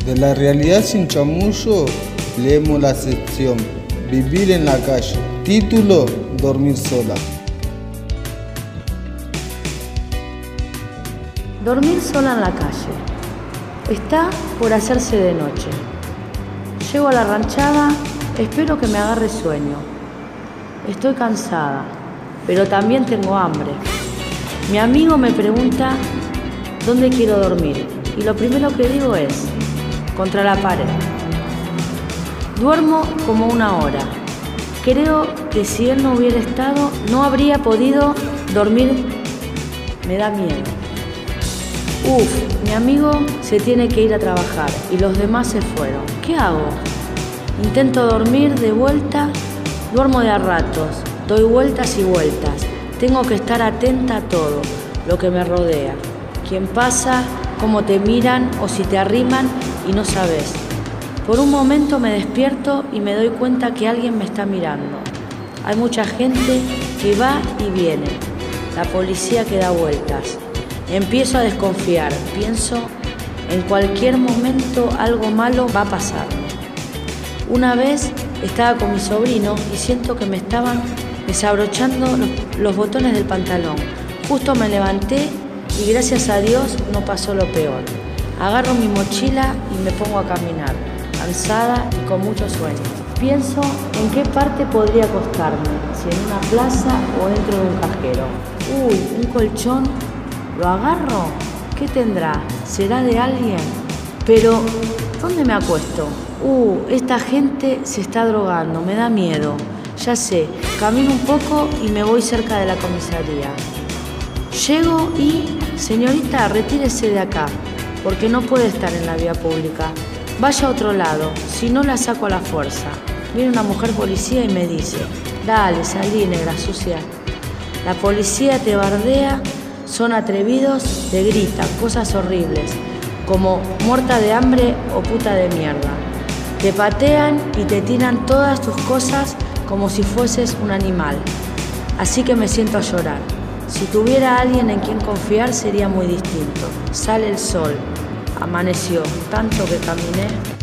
De la realidad sin chamullo, leemos la sección Vivir en la calle. Título: Dormir sola. Dormir sola en la calle. Está por hacerse de noche. Llego a la ranchada, espero que me agarre sueño. Estoy cansada, pero también tengo hambre. Mi amigo me pregunta dónde quiero dormir y lo primero que digo es contra la pared. Duermo como una hora. Creo que si él no hubiera estado, no habría podido dormir. Me da miedo. Mi amigo se tiene que ir a trabajar y los demás se fueron. ¿Qué hago? Intento dormir de vuelta, duermo de a ratos, doy vueltas y vueltas. Tengo que estar atenta a todo lo que me rodea. Quién pasa, cómo te miran o si te arriman y no sabes. Por un momento me despierto y me doy cuenta que alguien me está mirando. Hay mucha gente que va y viene. La policía que da vueltas. Empiezo a desconfiar. Pienso, en cualquier momento algo malo va a pasar. Una vez estaba con mi sobrino y siento que me estaban desabrochando los botones del pantalón. Justo me levanté y gracias a Dios no pasó lo peor. Agarro mi mochila y me pongo a caminar, cansada y con mucho sueño. Pienso en qué parte podría acostarme, si en una plaza o dentro de un cajero. Un colchón, ¿lo agarro? ¿Qué tendrá? ¿Será de alguien? Pero, ¿dónde me acuesto? Esta gente se está drogando, me da miedo. Ya sé, camino un poco y me voy cerca de la comisaría. Llego y, señorita, retírese de acá, porque no puede estar en la vía pública. Vaya a otro lado, si no la saco a la fuerza. Viene una mujer policía y me dice, dale, salí, negra sucia. La policía te bardea, son atrevidos, te gritan cosas horribles, como muerta de hambre o puta de mierda. Te patean y te tiran todas tus cosas como si fueses un animal. Así que me siento a llorar. Si tuviera alguien en quien confiar sería muy distinto. Sale el sol. Amaneció. Tanto que caminé.